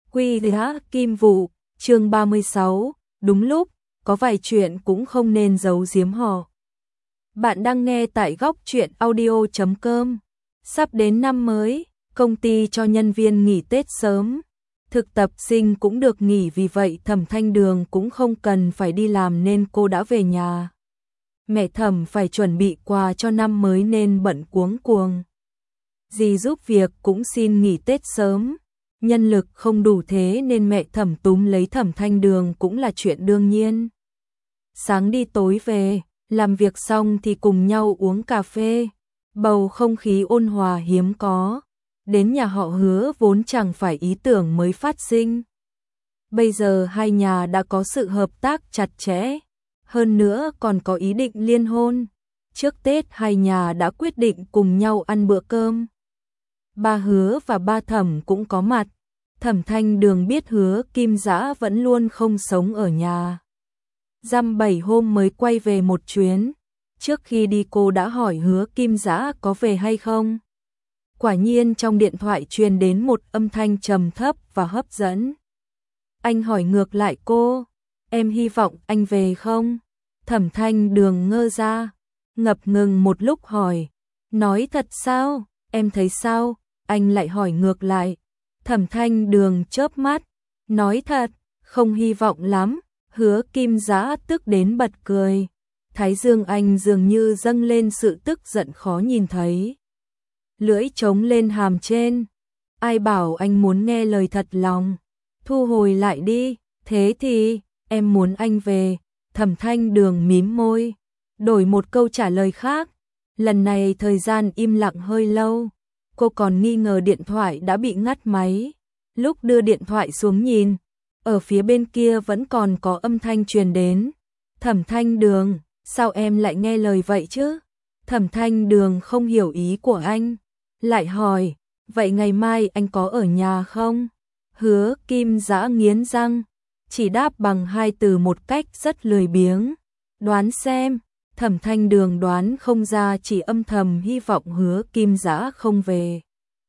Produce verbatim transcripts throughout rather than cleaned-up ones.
Quy Giá Kim Vụ, chương ba mươi sáu, đúng lúc, có vài chuyện cũng không nên giấu giếm họ. Bạn đang nghe tại góc truyện audio chấm com. Sắp đến năm mới, công ty cho nhân viên nghỉ Tết sớm. Thực tập sinh cũng được nghỉ, vì vậy Thẩm Thanh Đường cũng không cần phải đi làm nên cô đã về nhà. Mẹ Thẩm phải chuẩn bị quà cho năm mới nên bận cuống cuồng. Dì giúp việc cũng xin nghỉ Tết sớm. Nhân lực không đủ thế nên mẹ Thẩm túm lấy Thẩm Thanh Đường cũng là chuyện đương nhiên. Sáng đi tối về, làm việc xong thì cùng nhau uống cà phê. Bầu không khí ôn hòa hiếm có. Đến nhà họ Hứa vốn chẳng phải ý tưởng mới phát sinh. Bây giờ hai nhà đã có sự hợp tác chặt chẽ. Hơn nữa còn có ý định liên hôn. Trước Tết hai nhà đã quyết định cùng nhau ăn bữa cơm. Ba Hứa và ba Thẩm cũng có mặt. Thẩm Thanh Đường biết Hứa Kim Dã vẫn luôn không sống ở nhà. Dăm bảy hôm mới quay về một chuyến. Trước khi đi cô đã hỏi Hứa Kim Dã có về hay không. Quả nhiên trong điện thoại truyền đến một âm thanh trầm thấp và hấp dẫn. Anh hỏi ngược lại cô, em hy vọng anh về không? Thẩm Thanh Đường ngơ ra, ngập ngừng một lúc hỏi, nói thật sao, em thấy sao? Anh lại hỏi ngược lại. Thẩm Thanh Đường chớp mắt, nói thật, không hy vọng lắm. Hứa Kim Dã tức đến bật cười. Thái dương anh dường như dâng lên sự tức giận khó nhìn thấy. Lưỡi trống lên hàm trên. Ai bảo anh muốn nghe lời thật lòng. Thu hồi lại đi. Thế thì, em muốn anh về. Thẩm Thanh Đường mím môi. Đổi một câu trả lời khác. Lần này thời gian im lặng hơi lâu. Cô còn nghi ngờ điện thoại đã bị ngắt máy. Lúc đưa điện thoại xuống nhìn, ở phía bên kia vẫn còn có âm thanh truyền đến. Thẩm Thanh Đường, sao em lại nghe lời vậy chứ? Thẩm Thanh Đường không hiểu ý của anh. Lại hỏi, vậy ngày mai anh có ở nhà không? Hứa Kim Dã nghiến răng, chỉ đáp bằng hai từ một cách rất lười biếng. Đoán xem. Thẩm Thanh Đường đoán không ra, chỉ âm thầm hy vọng Hứa Kim Dã không về.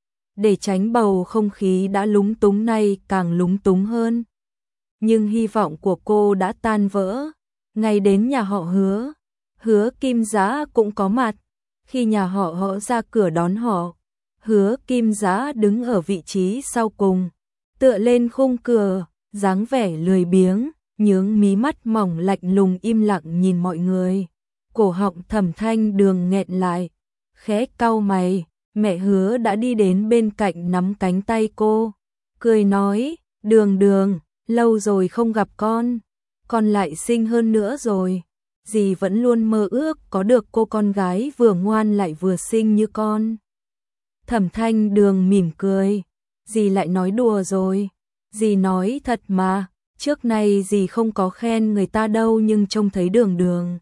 Để tránh bầu không khí đã lúng túng này càng lúng túng hơn. Nhưng hy vọng của cô đã tan vỡ. Ngày đến nhà họ Hứa, Hứa Kim Dã cũng có mặt. Khi nhà họ họ ra cửa đón họ, Hứa Kim Dã đứng ở vị trí sau cùng, tựa lên khung cửa, dáng vẻ lười biếng, nhướng mí mắt mỏng lạnh lùng im lặng nhìn mọi người. Cổ họng Thẩm Thanh Đường nghẹn lại, khẽ cau mày. Mẹ Hứa đã đi đến bên cạnh nắm cánh tay cô, cười nói, Đường Đường, lâu rồi không gặp con, con lại xinh hơn nữa rồi. Dì vẫn luôn mơ ước có được cô con gái vừa ngoan lại vừa xinh như con. Thẩm Thanh Đường mỉm cười, dì lại nói đùa rồi. Dì nói thật mà, trước nay dì không có khen người ta đâu, nhưng trông thấy Đường Đường,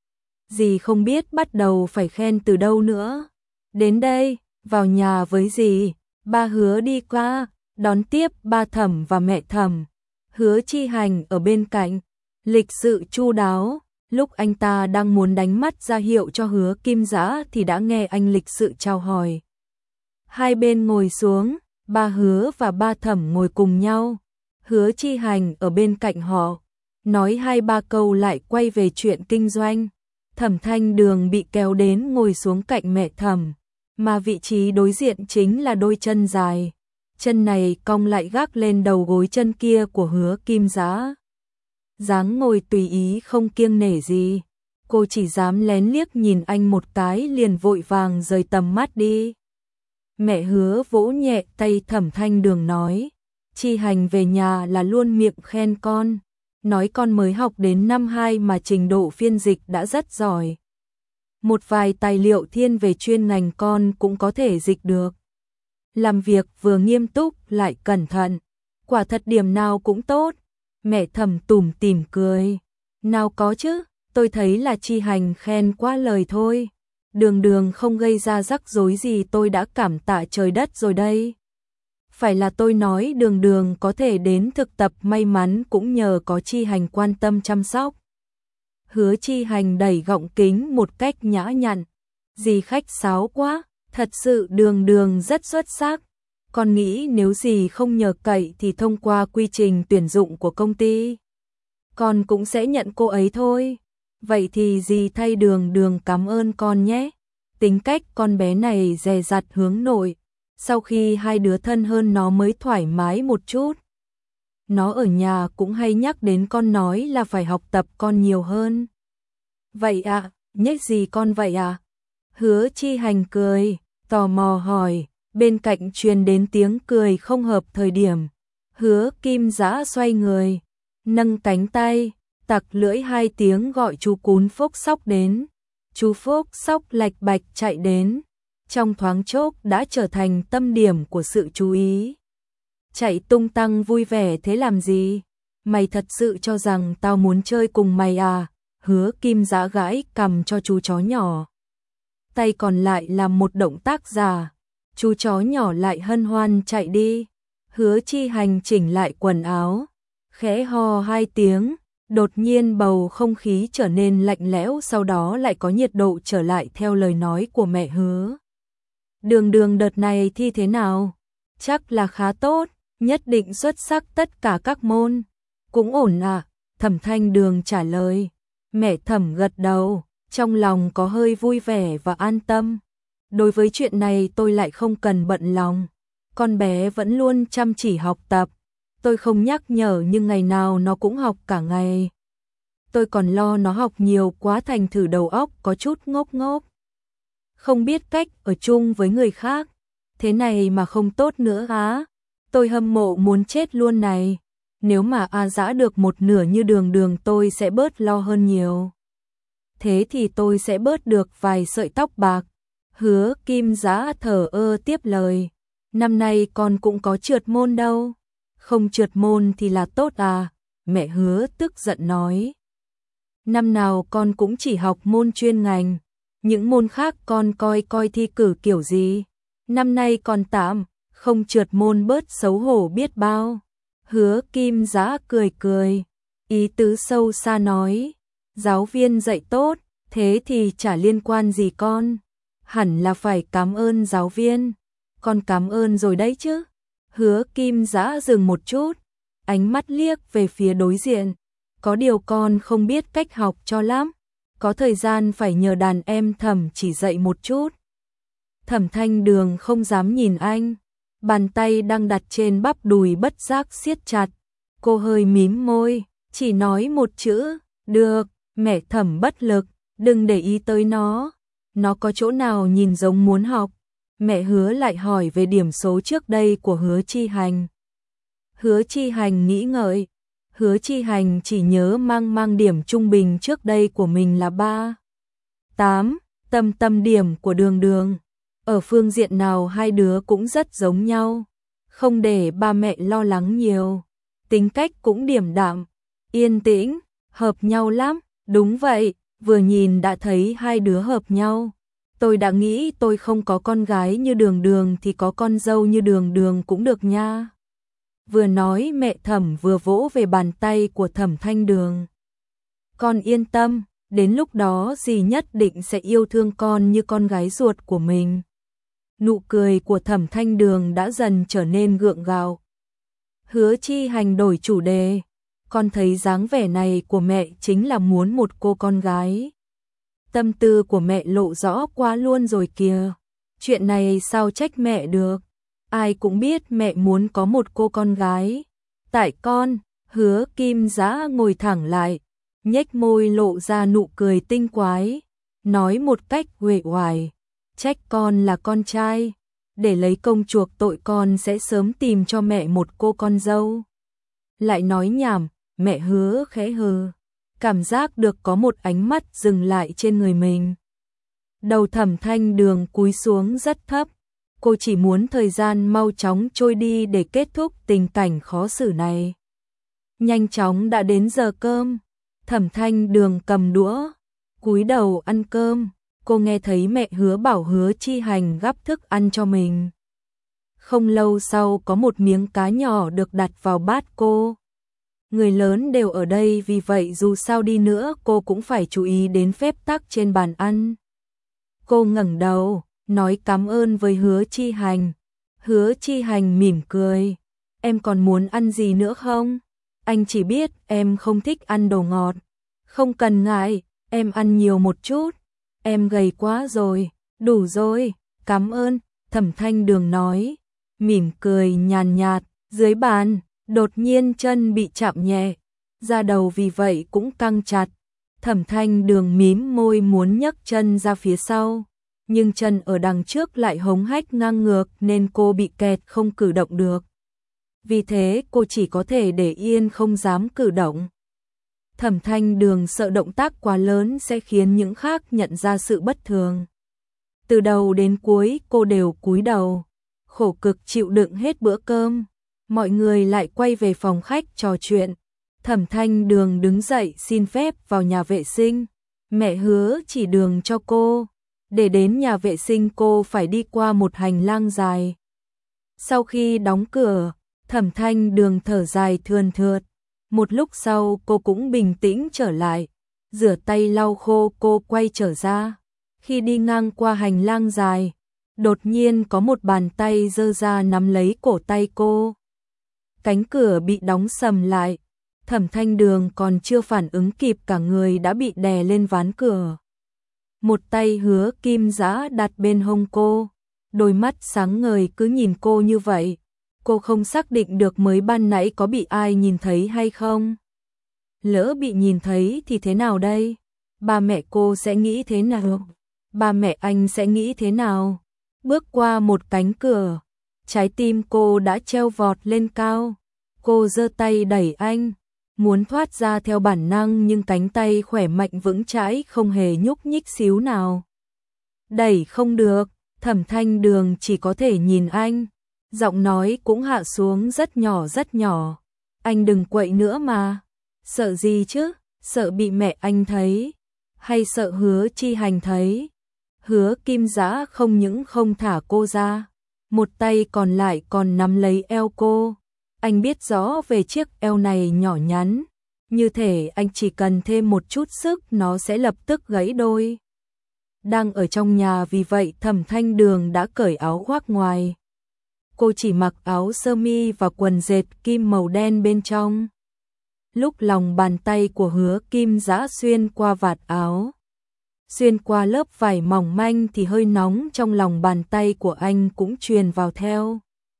dì không biết bắt đầu phải khen từ đâu nữa. Đến đây, vào nhà với dì. Ba Hứa đi qua, đón tiếp ba Thẩm và mẹ Thẩm. Hứa Chi Hành ở bên cạnh, lịch sự chu đáo. Lúc anh ta đang muốn đánh mắt ra hiệu cho Hứa Kim Dã thì đã nghe anh lịch sự chào hỏi. Hai bên ngồi xuống, ba Hứa và ba Thẩm ngồi cùng nhau. Hứa Chi Hành ở bên cạnh họ, nói hai ba câu lại quay về chuyện kinh doanh. Thẩm Thanh Đường bị kéo đến ngồi xuống cạnh mẹ Thẩm, mà vị trí đối diện chính là đôi chân dài. Chân này cong lại gác lên đầu gối chân kia của Hứa Kim Dã. Dáng ngồi tùy ý không kiêng nể gì. Cô chỉ dám lén liếc nhìn anh một cái liền vội vàng rời tầm mắt đi. Mẹ Hứa vỗ nhẹ tay Thẩm Thanh Đường nói, Chi Hành về nhà là luôn miệng khen con. Nói con mới học đến năm hai mà trình độ phiên dịch đã rất giỏi. Một vài tài liệu thiên về chuyên ngành con cũng có thể dịch được. Làm việc vừa nghiêm túc lại cẩn thận. Quả thật điểm nào cũng tốt. Mẹ Thẩm tủm tỉm cười. Nào có chứ, tôi thấy là Chi Hành khen quá lời thôi. Đường Đường không gây ra rắc rối gì tôi đã cảm tạ trời đất rồi đây. Phải là tôi nói Đường Đường có thể đến thực tập may mắn cũng nhờ có Chi Hành quan tâm chăm sóc. Hứa Chi Hành đẩy gọng kính một cách nhã nhặn. Dì khách sáo quá, thật sự Đường Đường rất xuất sắc. Con nghĩ nếu dì không nhờ cậy thì thông qua quy trình tuyển dụng của công ty, con cũng sẽ nhận cô ấy thôi. Vậy thì dì thay Đường Đường cảm ơn con nhé. Tính cách con bé này dè dặt hướng nội, sau khi hai đứa thân hơn nó mới thoải mái một chút. Nó ở nhà cũng hay nhắc đến con, nói là phải học tập con nhiều hơn. Vậy à, nhắc gì con vậy à? Hứa Chi Hành cười, tò mò hỏi, bên cạnh truyền đến tiếng cười không hợp thời điểm. Hứa Kim Dã xoay người, nâng cánh tay, tặc lưỡi hai tiếng gọi chú cún Phúc Sóc đến. Chú Phúc Sóc lạch bạch chạy đến, trong thoáng chốc đã trở thành tâm điểm của sự chú ý. Chạy tung tăng vui vẻ thế làm gì? Mày thật sự cho rằng tao muốn chơi cùng mày à? Hứa Kim Dã gãi cằm cho chú chó nhỏ. Tay còn lại làm một động tác giả. Chú chó nhỏ lại hân hoan chạy đi. Hứa Chi Hành chỉnh lại quần áo, khẽ ho hai tiếng. Đột nhiên bầu không khí trở nên lạnh lẽo, sau đó lại có nhiệt độ trở lại theo lời nói của mẹ Hứa. Đường Đường đợt này thi thế nào? Chắc là khá tốt, nhất định xuất sắc tất cả các môn. Cũng ổn à? Thẩm Thanh Đường trả lời. Mẹ Thẩm gật đầu, trong lòng có hơi vui vẻ và an tâm. Đối với chuyện này tôi lại không cần bận lòng. Con bé vẫn luôn chăm chỉ học tập. Tôi không nhắc nhở nhưng ngày nào nó cũng học cả ngày. Tôi còn lo nó học nhiều quá thành thử đầu óc có chút ngốc ngốc. Không biết cách ở chung với người khác. Thế này mà không tốt nữa á. Tôi hâm mộ muốn chết luôn này. Nếu mà A Dã được một nửa như Đường Đường tôi sẽ bớt lo hơn nhiều. Thế thì tôi sẽ bớt được vài sợi tóc bạc. Hứa Kim Dã thở ơ tiếp lời. Năm nay con cũng có trượt môn đâu. Không trượt môn thì là tốt à? Mẹ Hứa tức giận nói. Năm nào con cũng chỉ học môn chuyên ngành. Những môn khác con coi coi thi cử kiểu gì. Năm nay còn tạm, không trượt môn bớt xấu hổ biết bao. Hứa Kim Dã cười cười, ý tứ sâu xa nói. Giáo viên dạy tốt, thế thì chả liên quan gì con. Hẳn là phải cảm ơn giáo viên. Con cảm ơn rồi đấy chứ. Hứa Kim Dã dừng một chút, ánh mắt liếc về phía đối diện. Có điều con không biết cách học cho lắm. Có thời gian phải nhờ đàn em Thẩm chỉ dạy một chút. Thẩm Thanh Đường không dám nhìn anh. Bàn tay đang đặt trên bắp đùi bất giác siết chặt. Cô hơi mím môi, chỉ nói một chữ, được. Mẹ Thẩm bất lực, đừng để ý tới nó. Nó có chỗ nào nhìn giống muốn học. Mẹ Hứa lại hỏi về điểm số trước đây của Hứa Chi Hành. Hứa Chi Hành nghĩ ngợi. Hứa Chi Hành chỉ nhớ mang mang điểm trung bình trước đây của mình là ba. tám, tâm tâm điểm của Đường Đường. Ở phương diện nào hai đứa cũng rất giống nhau. Không để ba mẹ lo lắng nhiều. Tính cách cũng điềm đạm, yên tĩnh, hợp nhau lắm. Đúng vậy, vừa nhìn đã thấy hai đứa hợp nhau. Tôi đã nghĩ tôi không có con gái như Đường Đường thì có con dâu như Đường Đường cũng được nha. Vừa nói mẹ Thẩm vừa vỗ về bàn tay của Thẩm Thanh Đường. Con yên tâm, đến lúc đó dì nhất định sẽ yêu thương con như con gái ruột của mình. Nụ cười của Thẩm Thanh Đường đã dần trở nên gượng gạo. Hứa Chi Hành đổi chủ đề. Con thấy dáng vẻ này của mẹ chính là muốn một cô con gái. Tâm tư của mẹ lộ rõ quá luôn rồi kìa. Chuyện này sao trách mẹ được. Ai cũng biết mẹ muốn có một cô con gái. Tại con, Hứa Kim Dã ngồi thẳng lại, nhếch môi lộ ra nụ cười tinh quái, nói một cách uể oải, trách con là con trai, để lấy công chuộc tội con sẽ sớm tìm cho mẹ một cô con dâu. Lại nói nhảm, mẹ Hứa khẽ hừ, cảm giác được có một ánh mắt dừng lại trên người mình. Đầu Thẩm Thanh Đường cúi xuống rất thấp. Cô chỉ muốn thời gian mau chóng trôi đi để kết thúc tình cảnh khó xử này. Nhanh chóng đã đến giờ cơm. Thẩm Thanh Đường cầm đũa, cúi đầu ăn cơm. Cô nghe thấy mẹ Hứa bảo Hứa Chi Hành gắp thức ăn cho mình. Không lâu sau có một miếng cá nhỏ được đặt vào bát cô. Người lớn đều ở đây vì vậy dù sao đi nữa cô cũng phải chú ý đến phép tắc trên bàn ăn. Cô ngẩng đầu, nói cảm ơn với Hứa Chi Hành. Hứa Chi Hành mỉm cười. Em còn muốn ăn gì nữa không? Anh chỉ biết em không thích ăn đồ ngọt. Không cần ngại, em ăn nhiều một chút. Em gầy quá rồi, đủ rồi, cảm ơn, Thẩm Thanh Đường nói. Mỉm cười nhàn nhạt, dưới bàn, đột nhiên chân bị chạm nhẹ. Da đầu vì vậy cũng căng chặt. Thẩm Thanh Đường mím môi muốn nhấc chân ra phía sau. Nhưng chân ở đằng trước lại hống hách ngang ngược nên cô bị kẹt không cử động được. Vì thế cô chỉ có thể để yên không dám cử động. Thẩm Thanh Đường sợ động tác quá lớn sẽ khiến những khác nhận ra sự bất thường. Từ đầu đến cuối cô đều cúi đầu, khổ cực chịu đựng hết bữa cơm. Mọi người lại quay về phòng khách trò chuyện. Thẩm Thanh Đường đứng dậy xin phép vào nhà vệ sinh. Mẹ hứa chỉ đường cho cô. Để đến nhà vệ sinh cô phải đi qua một hành lang dài. Sau khi đóng cửa, Thẩm Thanh Đường thở dài thườn thượt. Một lúc sau cô cũng bình tĩnh trở lại. Rửa tay lau khô cô quay trở ra. Khi đi ngang qua hành lang dài, đột nhiên có một bàn tay giơ ra nắm lấy cổ tay cô. Cánh cửa bị đóng sầm lại. Thẩm Thanh Đường còn chưa phản ứng kịp cả người đã bị đè lên ván cửa. Một tay Hứa Kim Dã đặt bên hông cô. Đôi mắt sáng ngời cứ nhìn cô như vậy. Cô không xác định được mới ban nãy có bị ai nhìn thấy hay không. Lỡ bị nhìn thấy thì thế nào đây? Ba mẹ cô sẽ nghĩ thế nào? Ba mẹ anh sẽ nghĩ thế nào? Bước qua một cánh cửa, trái tim cô đã treo vọt lên cao. Cô giơ tay đẩy anh, muốn thoát ra theo bản năng nhưng cánh tay khỏe mạnh vững chãi không hề nhúc nhích xíu nào. Đẩy không được, Thẩm Thanh Đường chỉ có thể nhìn anh. Giọng nói cũng hạ xuống rất nhỏ rất nhỏ. Anh đừng quậy nữa mà. Sợ gì chứ? Sợ bị mẹ anh thấy? Hay sợ Hứa Chi Hành thấy? Hứa Kim Dã không những không thả cô ra, một tay còn lại còn nắm lấy eo cô. Anh biết rõ về chiếc eo này nhỏ nhắn, như thể anh chỉ cần thêm một chút sức nó sẽ lập tức gãy đôi. Đang ở trong nhà vì vậy Thẩm Thanh Đường đã cởi áo khoác ngoài. Cô chỉ mặc áo sơ mi và quần dệt kim màu đen bên trong. Lúc lòng bàn tay của Hứa Kim Dã xuyên qua vạt áo, xuyên qua lớp vải mỏng manh thì hơi nóng trong lòng bàn tay của anh cũng truyền vào theo.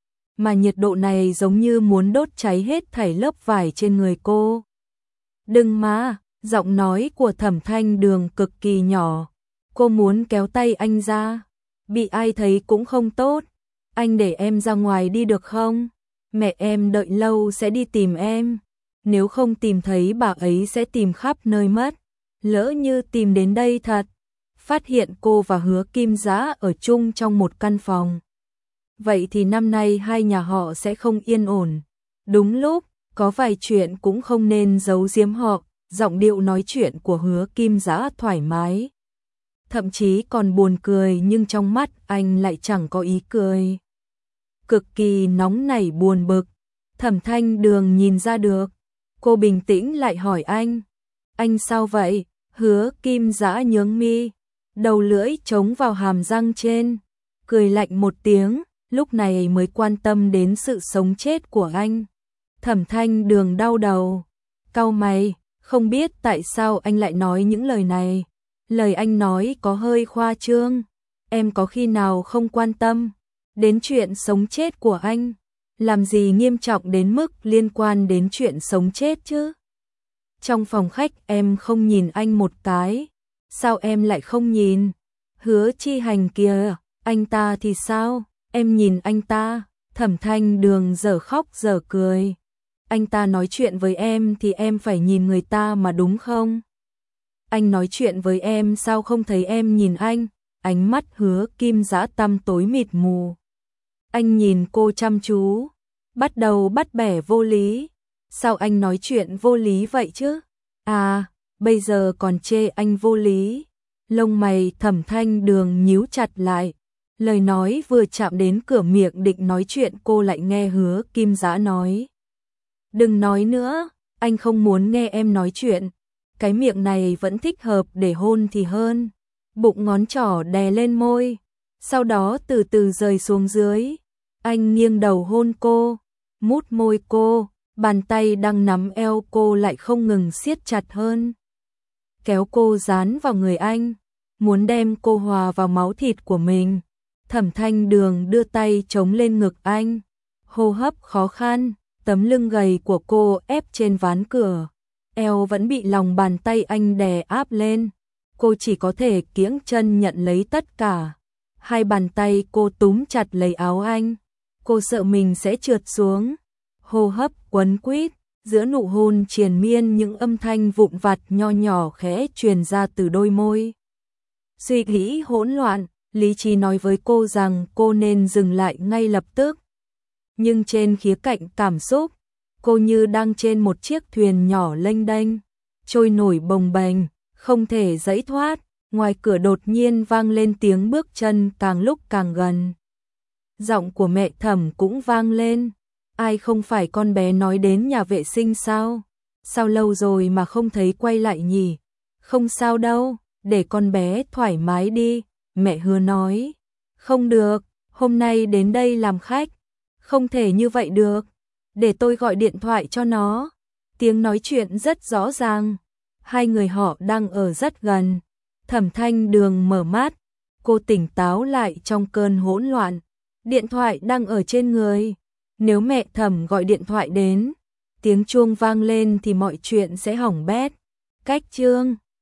Mà nhiệt độ này giống như muốn đốt cháy hết thảy lớp vải trên người cô. Đừng mà, giọng nói của Thẩm Thanh Đường cực kỳ nhỏ. Cô muốn kéo tay anh ra. Bị ai thấy cũng không tốt. Anh để em ra ngoài đi được không? Mẹ em đợi lâu sẽ đi tìm em. Nếu không tìm thấy bà ấy sẽ tìm khắp nơi mất. Lỡ như tìm đến đây thật, phát hiện cô và Hứa Kim Dã ở chung trong một căn phòng. Vậy thì năm nay hai nhà họ sẽ không yên ổn. Đúng lúc, có vài chuyện cũng không nên giấu giếm họ. Giọng điệu nói chuyện của Hứa Kim Dã thoải mái. Thậm chí còn buồn cười nhưng trong mắt anh lại chẳng có ý cười. Cực kỳ nóng nảy buồn bực. Thẩm Thanh Đường nhìn ra được. Cô bình tĩnh lại hỏi anh. Anh sao vậy? Hứa Kim Dã nhướng mi, đầu lưỡi chống vào hàm răng trên, cười lạnh một tiếng, lúc này mới quan tâm đến sự sống chết của anh. Thẩm Thanh Đường đau đầu, cau mày, không biết tại sao anh lại nói những lời này. Lời anh nói có hơi khoa trương. Em có khi nào không quan tâm đến chuyện sống chết của anh? Làm gì nghiêm trọng đến mức liên quan đến chuyện sống chết chứ? Trong phòng khách em không nhìn anh một cái. Sao em lại không nhìn? Hứa Chi Hành kìa, anh ta thì sao? Em nhìn anh ta. Thẩm Thanh Đường dở khóc dở cười. Anh ta nói chuyện với em thì em phải nhìn người ta mà đúng không? Anh nói chuyện với em sao không thấy em nhìn anh? Ánh mắt Hứa Kim Dã tăm tối mịt mù. Anh nhìn cô chăm chú, bắt đầu bắt bẻ vô lý. Sao anh nói chuyện vô lý vậy chứ? À, bây giờ còn chê anh vô lý. Lông mày Thẩm Thanh Đường nhíu chặt lại. Lời nói vừa chạm đến cửa miệng định nói chuyện cô lại nghe Hứa Kim Dã nói. Đừng nói nữa, anh không muốn nghe em nói chuyện. Cái miệng này vẫn thích hợp để hôn thì hơn. Bụng ngón trỏ đè lên môi, sau đó từ từ rời xuống dưới. Anh nghiêng đầu hôn cô, mút môi cô, bàn tay đang nắm eo cô lại không ngừng siết chặt hơn. Kéo cô dán vào người anh, muốn đem cô hòa vào máu thịt của mình. Thẩm Thanh Đường đưa tay chống lên ngực anh, hô hấp khó khăn, tấm lưng gầy của cô ép trên ván cửa, eo vẫn bị lòng bàn tay anh đè áp lên. Cô chỉ có thể kiễng chân nhận lấy tất cả. Hai bàn tay cô túm chặt lấy áo anh, cô sợ mình sẽ trượt xuống. Hô hấp quấn quýt, giữa nụ hôn triền miên những âm thanh vụn vặt nho nhỏ khẽ truyền ra từ đôi môi. Suy nghĩ hỗn loạn, lý trí nói với cô rằng cô nên dừng lại ngay lập tức. Nhưng trên khía cạnh cảm xúc, cô như đang trên một chiếc thuyền nhỏ lênh đênh, trôi nổi bồng bềnh, không thể giãy thoát. Ngoài cửa đột nhiên vang lên tiếng bước chân càng lúc càng gần. Giọng của mẹ Thẩm cũng vang lên. Ai không phải con bé nói đến nhà vệ sinh sao? Sao lâu rồi mà không thấy quay lại nhỉ? Không sao đâu, để con bé thoải mái đi, mẹ Hứa nói. Không được, hôm nay đến đây làm khách. Không thể như vậy được. Để tôi gọi điện thoại cho nó. Tiếng nói chuyện rất rõ ràng. Hai người họ đang ở rất gần. Thẩm Thanh Đường mở mắt. Cô tỉnh táo lại trong cơn hỗn loạn. Điện thoại đang ở trên người. Nếu mẹ Thẩm gọi điện thoại đến, tiếng chuông vang lên thì mọi chuyện sẽ hỏng bét. Cách chương